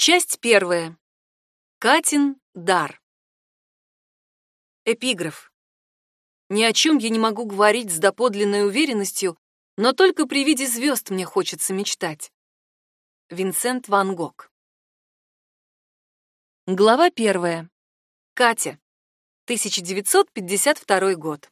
Часть первая. Катин дар. Эпиграф. Ни о чем я не могу говорить с доподлинной уверенностью, но только при виде звезд мне хочется мечтать. Винсент ван Гог. Глава первая. Катя. 1952 год.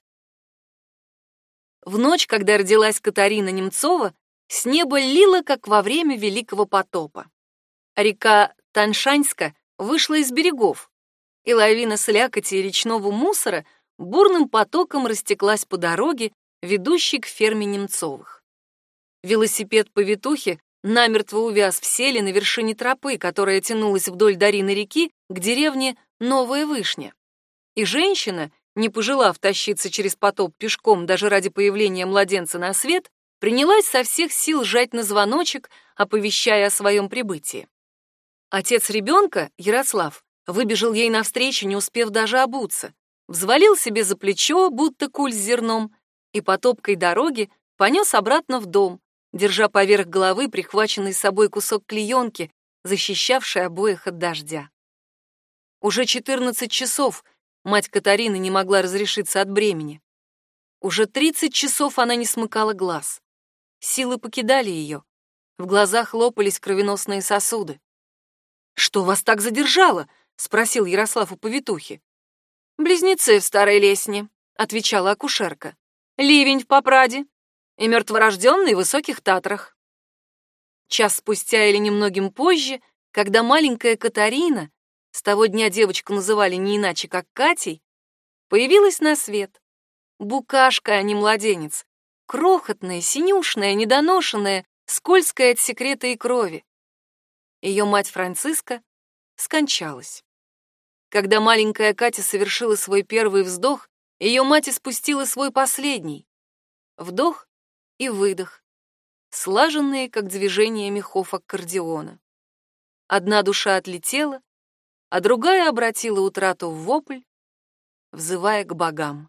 В ночь, когда родилась Катарина Немцова, с неба лило, как во время Великого потопа. Река Таншаньска вышла из берегов, и лавина слякоти и речного мусора бурным потоком растеклась по дороге, ведущей к ферме Немцовых. Велосипед повитухи намертво увяз в селе на вершине тропы, которая тянулась вдоль Дариной реки к деревне Новая Вышня. И женщина, не пожелав тащиться через потоп пешком даже ради появления младенца на свет, принялась со всех сил жать на звоночек, оповещая о своем прибытии. Отец ребенка, Ярослав, выбежал ей навстречу, не успев даже обуться, взвалил себе за плечо, будто куль с зерном, и по топкой дороге понес обратно в дом, держа поверх головы прихваченный с собой кусок клеенки, защищавший обоих от дождя. Уже 14 часов мать Катарины не могла разрешиться от бремени. Уже 30 часов она не смыкала глаз. Силы покидали ее. В глазах лопались кровеносные сосуды. «Что вас так задержало?» — спросил Ярослав у повитухи. «Близнецы в старой лесне», — отвечала акушерка. «Ливень в Попраде и мертворожденный в Высоких Татрах». Час спустя или немногим позже, когда маленькая Катарина, с того дня девочку называли не иначе как Катей, появилась на свет. Букашка, а не младенец. Крохотная, синюшная, недоношенная, скользкая от секрета и крови. Ее мать Франциска скончалась. Когда маленькая Катя совершила свой первый вздох, ее мать испустила свой последний. Вдох и выдох, слаженные, как движения мехов аккордеона. Одна душа отлетела, а другая обратила утрату в вопль, взывая к богам.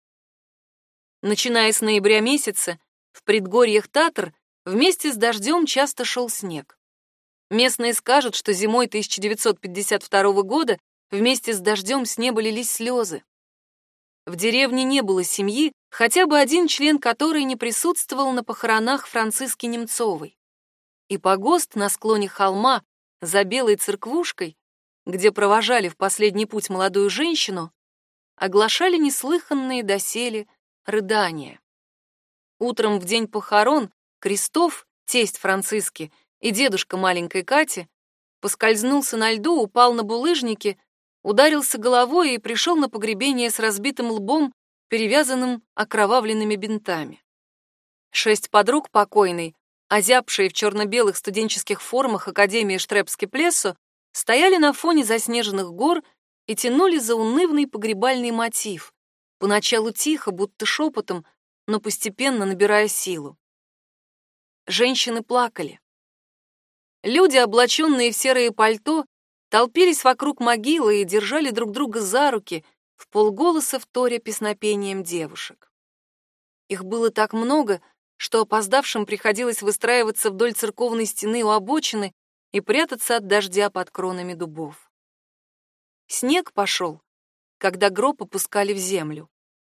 Начиная с ноября месяца, в предгорьях Татр вместе с дождем часто шел снег. Местные скажут, что зимой 1952 года вместе с дождем с неба лились слезы. В деревне не было семьи, хотя бы один член которой не присутствовал на похоронах Франциски Немцовой. И погост на склоне холма за белой церквушкой, где провожали в последний путь молодую женщину, оглашали неслыханные доселе рыдания. Утром в день похорон Крестов, тесть Франциски, и дедушка маленькой Кати поскользнулся на льду, упал на булыжники, ударился головой и пришел на погребение с разбитым лбом, перевязанным окровавленными бинтами. 6 подруг покойной, озябшие в черно-белых студенческих формах Академии Штрепски-Плессо, стояли на фоне заснеженных гор и тянули заунывный погребальный мотив, поначалу тихо, будто шепотом, но постепенно набирая силу. Женщины плакали. Люди, облаченные в серые пальто, толпились вокруг могилы и держали друг друга за руки, вполголоса вторя песнопением девушек. Их было так много, что опоздавшим приходилось выстраиваться вдоль церковной стены у обочины и прятаться от дождя под кронами дубов. Снег пошел, когда гроб опускали в землю.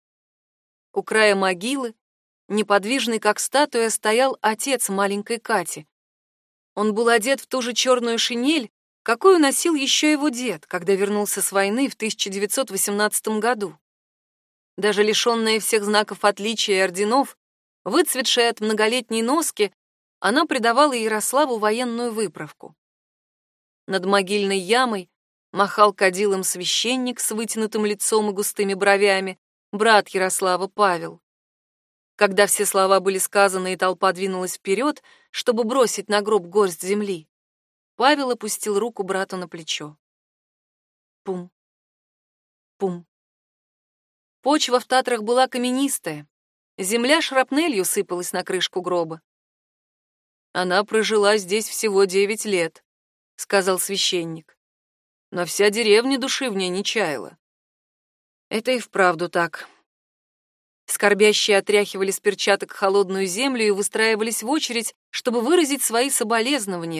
У края могилы, неподвижный как статуя, стоял отец маленькой Кати. Он был одет в ту же черную шинель, какую носил еще его дед, когда вернулся с войны в 1918 году. Даже лишенная всех знаков отличия и орденов, выцветшая от многолетней носки, она придавала Ярославу военную выправку. Над могильной ямой махал кадилом священник с вытянутым лицом и густыми бровями, брат Ярослава Павел. Когда все слова были сказаны и толпа двинулась вперед, чтобы бросить на гроб горсть земли, Павел опустил руку брату на плечо. Пум. Пум. Почва в Татрах была каменистая. Земля шрапнелью сыпалась на крышку гроба. «Она прожила здесь всего 9 лет», — сказал священник. «Но вся деревня души в ней не чаяла». «Это и вправду так». Скорбящие отряхивали с перчаток холодную землю и выстраивались в очередь, чтобы выразить свои соболезнования,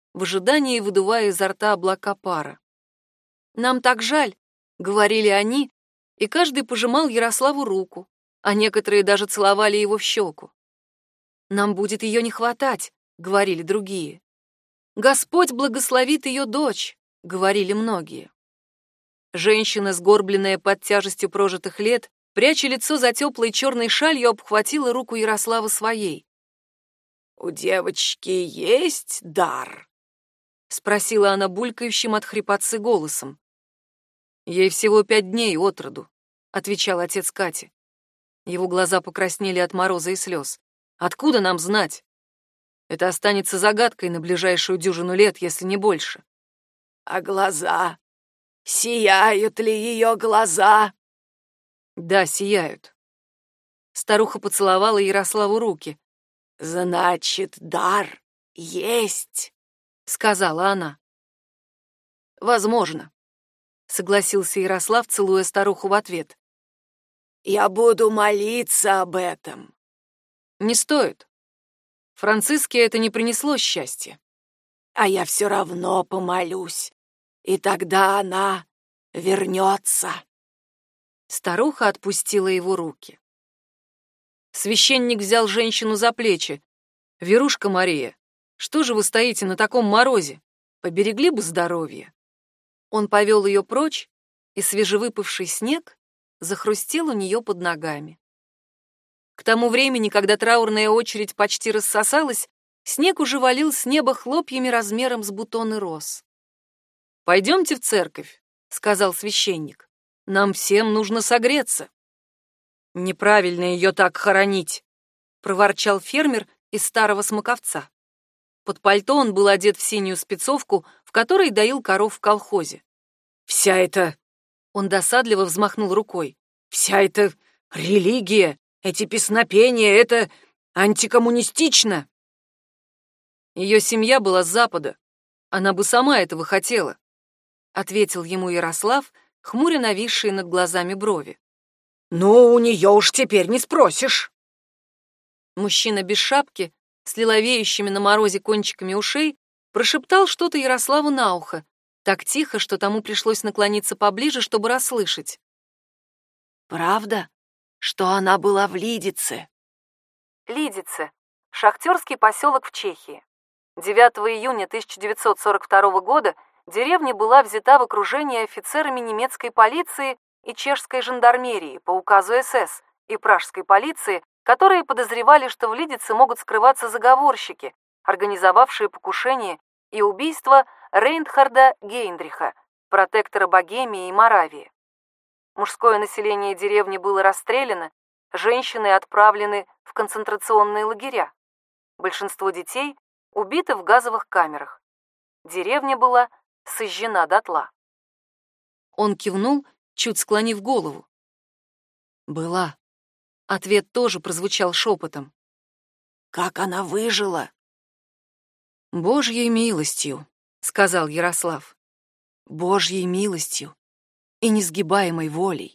в ожидании выдувая изо рта облака пара. «Нам так жаль», — говорили они, и каждый пожимал Ярославу руку, а некоторые даже целовали его в щеку. «Нам будет ее не хватать», — говорили другие. «Господь благословит ее дочь», — говорили многие. Женщина, сгорбленная под тяжестью прожитых лет, пряча лицо за теплой черной шалью, обхватила руку Ярослава своей. «У девочки есть дар?» — спросила она булькающим от хрипотцы голосом. «Ей всего 5 дней от роду», — отвечал отец Кати. Его глаза покраснели от мороза и слез. «Откуда нам знать? Это останется загадкой на ближайшую дюжину лет, если не больше». «А глаза? Сияют ли ее глаза?» «Да, сияют». Старуха поцеловала Ярославу руки. «Значит, дар есть», — сказала она. «Возможно», — согласился Ярослав, целуя старуху в ответ. «Я буду молиться об этом». «Не стоит. Франциске это не принесло счастья». «А я все равно помолюсь, и тогда она вернется». Старуха отпустила его руки. Священник взял женщину за плечи. «Верушка Мария, что же вы стоите на таком морозе? Поберегли бы здоровье». Он повел ее прочь, и свежевыпавший снег захрустел у нее под ногами. К тому времени, когда траурная очередь почти рассосалась, снег уже валил с неба хлопьями размером с бутоны роз. «Пойдемте в церковь», — сказал священник. «Нам всем нужно согреться». «Неправильно ее так хоронить», — проворчал фермер из Старого Смоковца. Под пальто он был одет в синюю спецовку, в которой доил коров в колхозе. «Вся эта...» — он досадливо взмахнул рукой. «Вся эта религия, эти песнопения, это антикоммунистично». Ее семья была с Запада. Она бы сама этого хотела, — ответил ему Ярослав, хмуря нависшие над глазами брови. «Ну, у нее уж теперь не спросишь». Мужчина без шапки, с лиловеющими на морозе кончиками ушей, прошептал что-то Ярославу на ухо, так тихо, что тому пришлось наклониться поближе, чтобы расслышать. «Правда, что она была в Лидице?» Лидице — шахтерский поселок в Чехии. 9 июня 1942 года деревня была взята в окружение офицерами немецкой полиции и чешской жандармерии по указу СС и пражской полиции, которые подозревали, что в Лидице могут скрываться заговорщики, организовавшие покушение и убийство Рейнхарда Гейндриха, протектора Богемии и Моравии. Мужское население деревни было расстреляно, женщины отправлены в концентрационные лагеря. Большинство детей убиты в газовых камерах. Деревня была сожжена дотла. Он кивнул, чуть склонив голову. «Была». Ответ тоже прозвучал шепотом. «Как она выжила?» «Божьей милостью», — сказал Ярослав. «Божьей милостью и несгибаемой волей».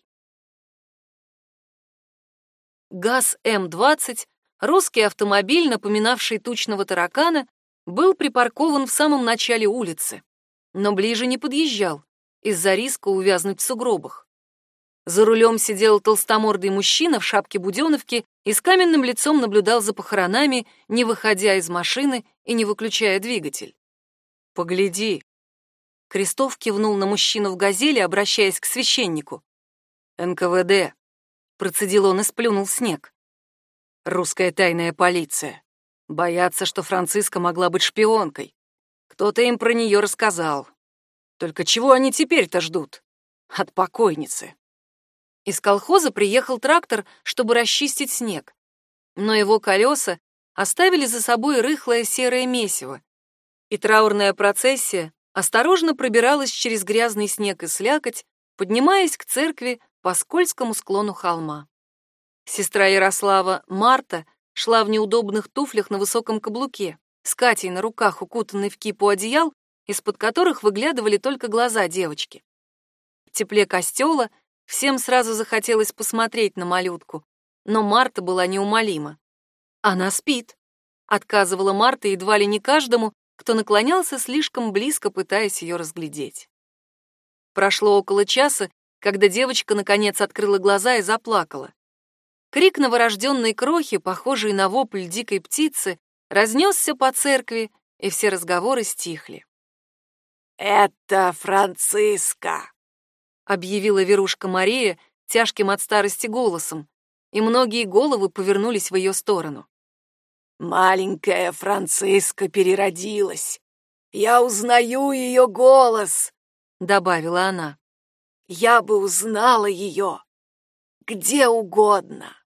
ГАЗ-М-20, русский автомобиль, напоминавший тучного таракана, был припаркован в самом начале улицы, но ближе не подъезжал из-за риска увязнуть в сугробах. За рулем сидел толстомордый мужчина в шапке буденовки и с каменным лицом наблюдал за похоронами, не выходя из машины и не выключая двигатель. «Погляди!» Крестов кивнул на мужчину в «Газели», обращаясь к священнику. «НКВД», — процедил он и сплюнул в снег. «Русская тайная полиция. Боятся, что Франциска могла быть шпионкой. Кто-то им про нее рассказал. Только чего они теперь-то ждут? От покойницы». Из колхоза приехал трактор, чтобы расчистить снег. Но его колеса оставили за собой рыхлое серое месиво, и траурная процессия осторожно пробиралась через грязный снег и слякоть, поднимаясь к церкви по скользкому склону холма. Сестра Ярослава, Марта, шла в неудобных туфлях на высоком каблуке, с Катей на руках, укутанной в кипу одеял, из-под которых выглядывали только глаза девочки. В тепле костела всем сразу захотелось посмотреть на малютку, но Марта была неумолима. «Она спит», — отказывала Марта едва ли не каждому, кто наклонялся слишком близко, пытаясь ее разглядеть. Прошло около часа, когда девочка наконец открыла глаза и заплакала. Крик новорожденной крохи, похожий на вопль дикой птицы, разнесся по церкви, и все разговоры стихли. «Это Франциска», — объявила Верушка Мария тяжким от старости голосом, и многие головы повернулись в ее сторону. «Маленькая Франциска переродилась. Я узнаю ее голос», — добавила она. «Я бы узнала ее где угодно».